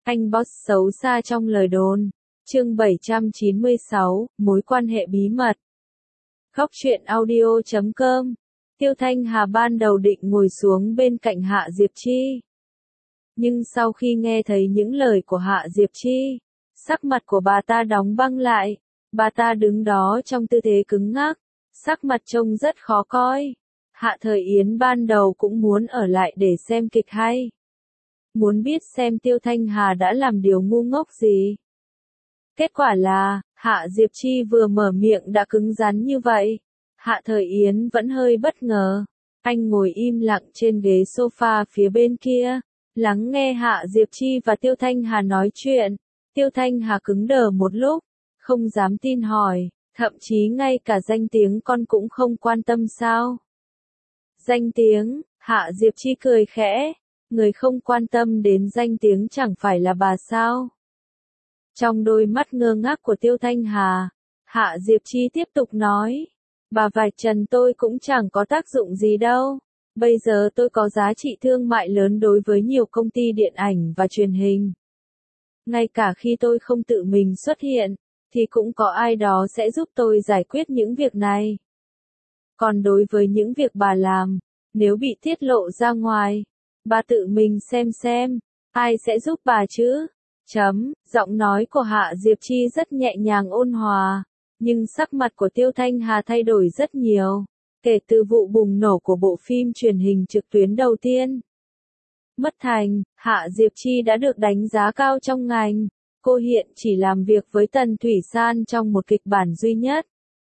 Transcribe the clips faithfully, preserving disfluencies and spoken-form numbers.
Anh boss xấu xa trong lời đồn. Chương bảy trăm chín mươi sáu, mối quan hệ bí mật. Góc truyện audio chấm com. Tiêu Thanh Hà ban đầu định ngồi xuống bên cạnh Hạ Diệp Chi. Nhưng sau khi nghe thấy những lời của Hạ Diệp Chi, sắc mặt của bà ta đóng băng lại. Bà ta đứng đó trong tư thế cứng ngắc, sắc mặt trông rất khó coi. Hạ Thời Yến ban đầu cũng muốn ở lại để xem kịch hay. Muốn biết xem Tiêu Thanh Hà đã làm điều ngu ngốc gì. Kết quả là, Hạ Diệp Chi vừa mở miệng đã cứng rắn như vậy. Hạ Thời Yến vẫn hơi bất ngờ. Anh ngồi im lặng trên ghế sofa phía bên kia, lắng nghe Hạ Diệp Chi và Tiêu Thanh Hà nói chuyện. Tiêu Thanh Hà cứng đờ một lúc, không dám tin hỏi, thậm chí ngay cả danh tiếng con cũng không quan tâm sao? Danh tiếng, Hạ Diệp Chi cười khẽ, người không quan tâm đến danh tiếng chẳng phải là bà sao? Trong đôi mắt ngơ ngác của Tiêu Thanh Hà, Hạ Diệp Chi tiếp tục nói, bà vạch trần tôi cũng chẳng có tác dụng gì đâu. Bây giờ tôi có giá trị thương mại lớn đối với nhiều công ty điện ảnh và truyền hình. Ngay cả khi tôi không tự mình xuất hiện, thì cũng có ai đó sẽ giúp tôi giải quyết những việc này. Còn đối với những việc bà làm, nếu bị tiết lộ ra ngoài, bà tự mình xem xem, ai sẽ giúp bà chứ? Chấm, giọng nói của Hạ Diệp Chi rất nhẹ nhàng ôn hòa, nhưng sắc mặt của Tiêu Thanh Hà thay đổi rất nhiều, kể từ vụ bùng nổ của bộ phim truyền hình trực tuyến đầu tiên. Mất Thành, Hạ Diệp Chi đã được đánh giá cao trong ngành, cô hiện chỉ làm việc với Tần Thủy San trong một kịch bản duy nhất.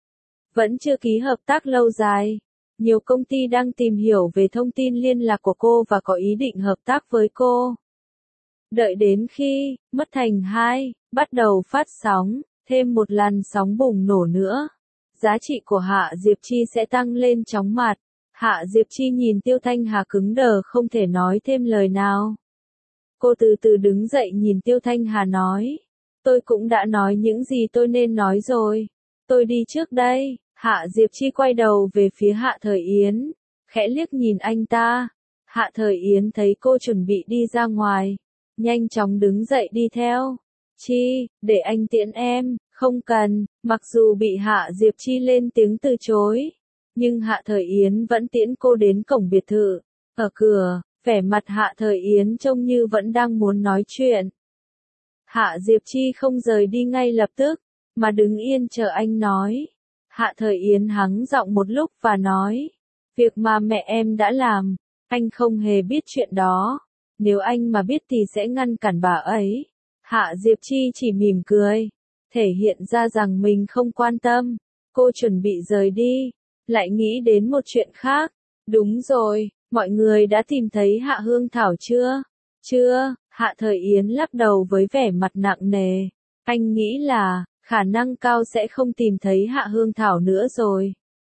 Vẫn chưa ký hợp tác lâu dài, nhiều công ty đang tìm hiểu về thông tin liên lạc của cô và có ý định hợp tác với cô. Đợi đến khi Mất Thành hai bắt đầu phát sóng, thêm một làn sóng bùng nổ nữa, giá trị của Hạ Diệp Chi sẽ tăng lên chóng mặt. Hạ Diệp Chi nhìn Tiêu Thanh Hà cứng đờ không thể nói thêm lời nào. Cô từ từ đứng dậy nhìn Tiêu Thanh Hà nói, tôi cũng đã nói những gì tôi nên nói rồi, tôi đi trước đây. Hạ Diệp Chi quay đầu về phía Hạ Thời Yến, khẽ liếc nhìn anh ta. Hạ Thời Yến thấy cô chuẩn bị đi ra ngoài, nhanh chóng đứng dậy đi theo. Chi, để anh tiễn em. Không cần. Mặc dù bị Hạ Diệp Chi lên tiếng từ chối, nhưng Hạ Thời Yến vẫn tiễn cô đến cổng biệt thự. Ở cửa, vẻ mặt Hạ Thời Yến trông như vẫn đang muốn nói chuyện. Hạ Diệp Chi không rời đi ngay lập tức, mà đứng yên chờ anh nói. Hạ Thời Yến hắng giọng một lúc và nói, việc mà mẹ em đã làm, anh không hề biết chuyện đó. Nếu anh mà biết thì sẽ ngăn cản bà ấy. Hạ Diệp Chi chỉ mỉm cười, thể hiện ra rằng mình không quan tâm. Cô chuẩn bị rời đi, lại nghĩ đến một chuyện khác. Đúng rồi, mọi người đã tìm thấy Hạ Hương Thảo chưa? Chưa, Hạ Thời Yến lắc đầu với vẻ mặt nặng nề. Anh nghĩ là, khả năng cao sẽ không tìm thấy Hạ Hương Thảo nữa rồi.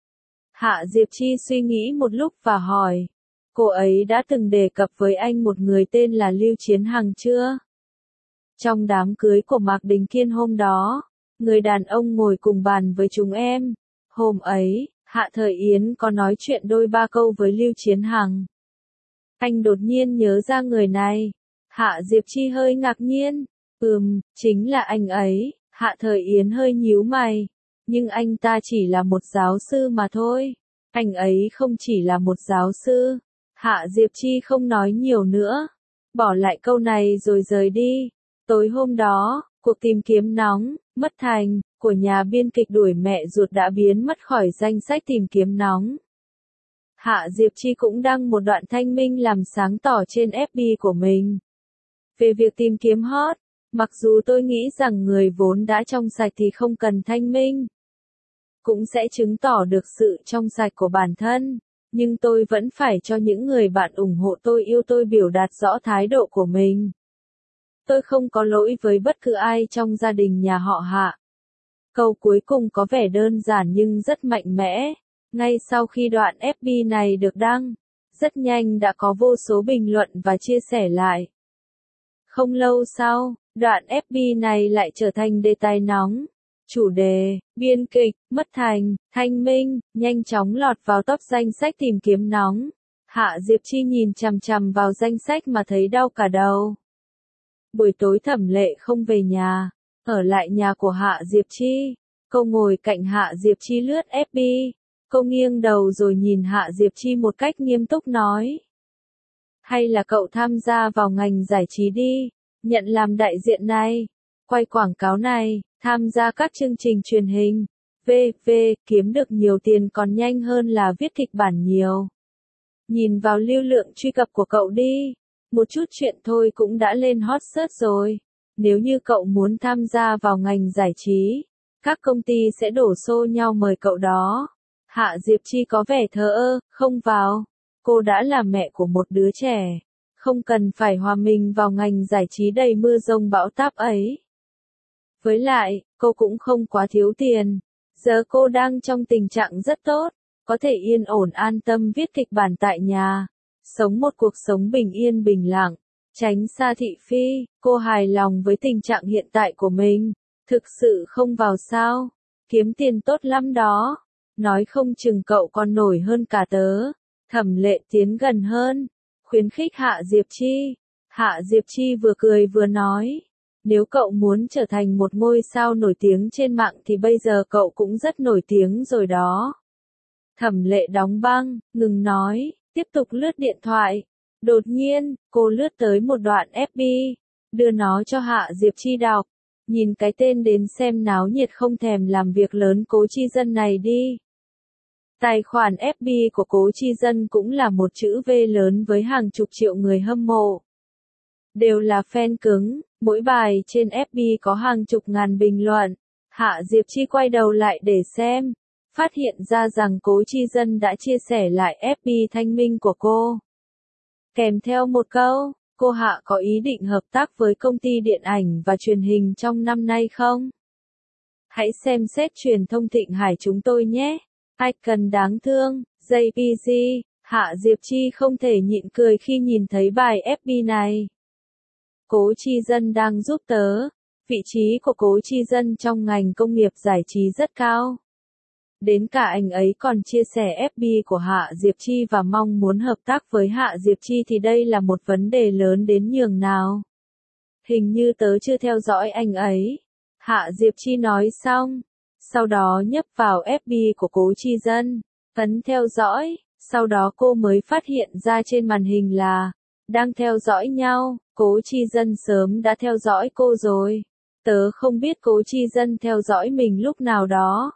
Hạ Diệp Chi suy nghĩ một lúc và hỏi, cô ấy đã từng đề cập với anh một người tên là Lưu Chiến Hằng chưa? Trong đám cưới của Mạc Đình Kiên hôm đó, người đàn ông ngồi cùng bàn với chúng em. Hôm ấy, Hạ Thời Yến có nói chuyện đôi ba câu với Lưu Chiến Hằng. Anh đột nhiên nhớ ra người này. Hạ Diệp Chi hơi ngạc nhiên. Ừm, chính là anh ấy. Hạ Thời Yến hơi nhíu mày. Nhưng anh ta chỉ là một giáo sư mà thôi. Anh ấy không chỉ là một giáo sư. Hạ Diệp Chi không nói nhiều nữa, bỏ lại câu này rồi rời đi. Tối hôm đó, cuộc tìm kiếm nóng, Mất Thành, của nhà biên kịch đuổi mẹ ruột đã biến mất khỏi danh sách tìm kiếm nóng. Hạ Diệp Chi cũng đăng một đoạn thanh minh làm sáng tỏ trên ép bê của mình. Về việc tìm kiếm hot, mặc dù tôi nghĩ rằng người vốn đã trong sạch thì không cần thanh minh, cũng sẽ chứng tỏ được sự trong sạch của bản thân. Nhưng tôi vẫn phải cho những người bạn ủng hộ tôi yêu tôi biểu đạt rõ thái độ của mình. Tôi không có lỗi với bất cứ ai trong gia đình nhà họ Hạ. Câu cuối cùng có vẻ đơn giản nhưng rất mạnh mẽ. Ngay sau khi đoạn ép bê này được đăng, rất nhanh đã có vô số bình luận và chia sẻ lại. Không lâu sau, đoạn ép bê này lại trở thành đề tài nóng. Chủ đề, biên kịch, Mất Thành, Thanh Minh, nhanh chóng lọt vào top danh sách tìm kiếm nóng. Hạ Diệp Chi nhìn chằm chằm vào danh sách mà thấy đau cả đầu. Buổi tối Thẩm Lệ không về nhà, ở lại nhà của Hạ Diệp Chi. Cô ngồi cạnh Hạ Diệp Chi lướt ép bê. Cô nghiêng đầu rồi nhìn Hạ Diệp Chi một cách nghiêm túc nói. Hay là cậu tham gia vào ngành giải trí đi, nhận làm đại diện này, quay quảng cáo này, tham gia các chương trình truyền hình, vê vê, kiếm được nhiều tiền còn nhanh hơn là viết kịch bản nhiều. Nhìn vào lưu lượng truy cập của cậu đi, một chút chuyện thôi cũng đã lên hot search rồi. Nếu như cậu muốn tham gia vào ngành giải trí, các công ty sẽ đổ xô nhau mời cậu đó. Hạ Diệp Chi có vẻ thờ ơ, không vào. Cô đã là mẹ của một đứa trẻ, không cần phải hòa mình vào ngành giải trí đầy mưa rông bão táp ấy. Với lại, cô cũng không quá thiếu tiền. Giờ cô đang trong tình trạng rất tốt, có thể yên ổn an tâm viết kịch bản tại nhà, sống một cuộc sống bình yên bình lặng, tránh xa thị phi. Cô hài lòng với tình trạng hiện tại của mình, thực sự không vào sao, kiếm tiền tốt lắm đó, nói không chừng cậu còn nổi hơn cả tớ. Thẩm Lệ tiến gần hơn, khuyến khích Hạ Diệp Chi. Hạ Diệp Chi vừa cười vừa nói, nếu cậu muốn trở thành một ngôi sao nổi tiếng trên mạng thì bây giờ cậu cũng rất nổi tiếng rồi đó. Thẩm Lệ đóng băng, ngừng nói, tiếp tục lướt điện thoại. Đột nhiên, cô lướt tới một đoạn ép bê, đưa nó cho Hạ Diệp Chi đọc. Nhìn cái tên đến xem náo nhiệt không thèm làm việc lớn Cố Chi Dân này đi. Tài khoản ép bê của Cố Chi Dân cũng là một chữ V lớn với hàng chục triệu người hâm mộ. Đều là fan cứng, mỗi bài trên ép bê có hàng chục ngàn bình luận. Hạ Diệp Chi quay đầu lại để xem, phát hiện ra rằng Cố Chi Dân đã chia sẻ lại ép bê thanh minh của cô. Kèm theo một câu, cô Hạ có ý định hợp tác với công ty điện ảnh và truyền hình trong năm nay không? Hãy xem xét truyền thông Thịnh Hải chúng tôi nhé. Ai cần đáng thương, jê pê giê, Hạ Diệp Chi không thể nhịn cười khi nhìn thấy bài ép bê này. Cố Chi Dân đang giúp tớ. Vị trí của Cố Chi Dân trong ngành công nghiệp giải trí rất cao. Đến cả anh ấy còn chia sẻ ép bê của Hạ Diệp Chi và mong muốn hợp tác với Hạ Diệp Chi thì đây là một vấn đề lớn đến nhường nào. Hình như tớ chưa theo dõi anh ấy. Hạ Diệp Chi nói xong. Sau đó nhấp vào ép bê của Cố Chi Dân, ấn theo dõi, sau đó cô mới phát hiện ra trên màn hình là đang theo dõi nhau. Cố Chi Dân sớm đã theo dõi cô rồi. Tớ không biết Cố Chi Dân theo dõi mình lúc nào đó.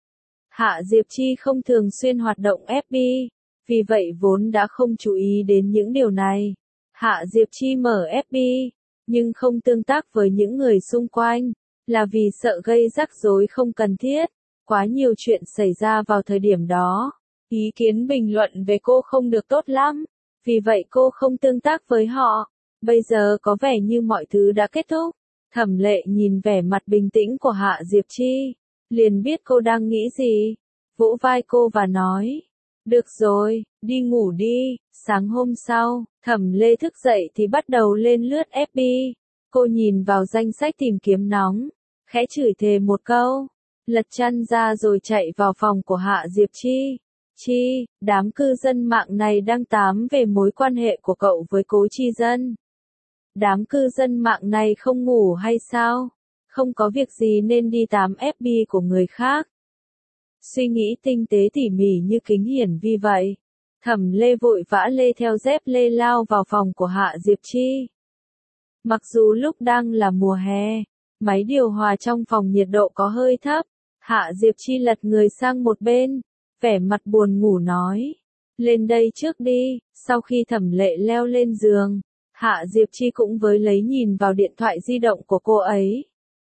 Hạ Diệp Chi không thường xuyên hoạt động ép bê, vì vậy vốn đã không chú ý đến những điều này. Hạ Diệp Chi mở ép bê, nhưng không tương tác với những người xung quanh, là vì sợ gây rắc rối không cần thiết. Quá nhiều chuyện xảy ra vào thời điểm đó. Ý kiến bình luận về cô không được tốt lắm, vì vậy cô không tương tác với họ. Bây giờ có vẻ như mọi thứ đã kết thúc. Thẩm Lệ nhìn vẻ mặt bình tĩnh của Hạ Diệp Chi, liền biết cô đang nghĩ gì. Vỗ vai cô và nói, được rồi, đi ngủ đi. Sáng hôm sau, Thẩm Lê thức dậy thì bắt đầu lên lướt ép bê. Cô nhìn vào danh sách tìm kiếm nóng, khẽ chửi thề một câu, lật chăn ra rồi chạy vào phòng của Hạ Diệp Chi. Chi, đám cư dân mạng này đang tám về mối quan hệ của cậu với Cố Chi Dân. Đám cư dân mạng này không ngủ hay sao? Không có việc gì nên đi tám ép bê của người khác. Suy nghĩ tinh tế tỉ mỉ như Kính Hiển Vi vậy. Thẩm Lê vội vã lê theo dép lê lao vào phòng của Hạ Diệp Chi. Mặc dù lúc đang là mùa hè, máy điều hòa trong phòng nhiệt độ có hơi thấp, Hạ Diệp Chi lật người sang một bên, vẻ mặt buồn ngủ nói, lên đây trước đi. Sau khi Thẩm Lệ leo lên giường, Hạ Diệp Chi cũng với lấy nhìn vào điện thoại di động của cô ấy.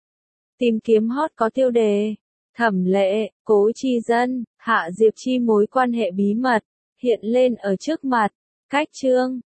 Tìm kiếm hot có tiêu đề, Thẩm Lệ, Cố Chi Dân, Hạ Diệp Chi mối quan hệ bí mật, hiện lên ở trước mặt. Cách chương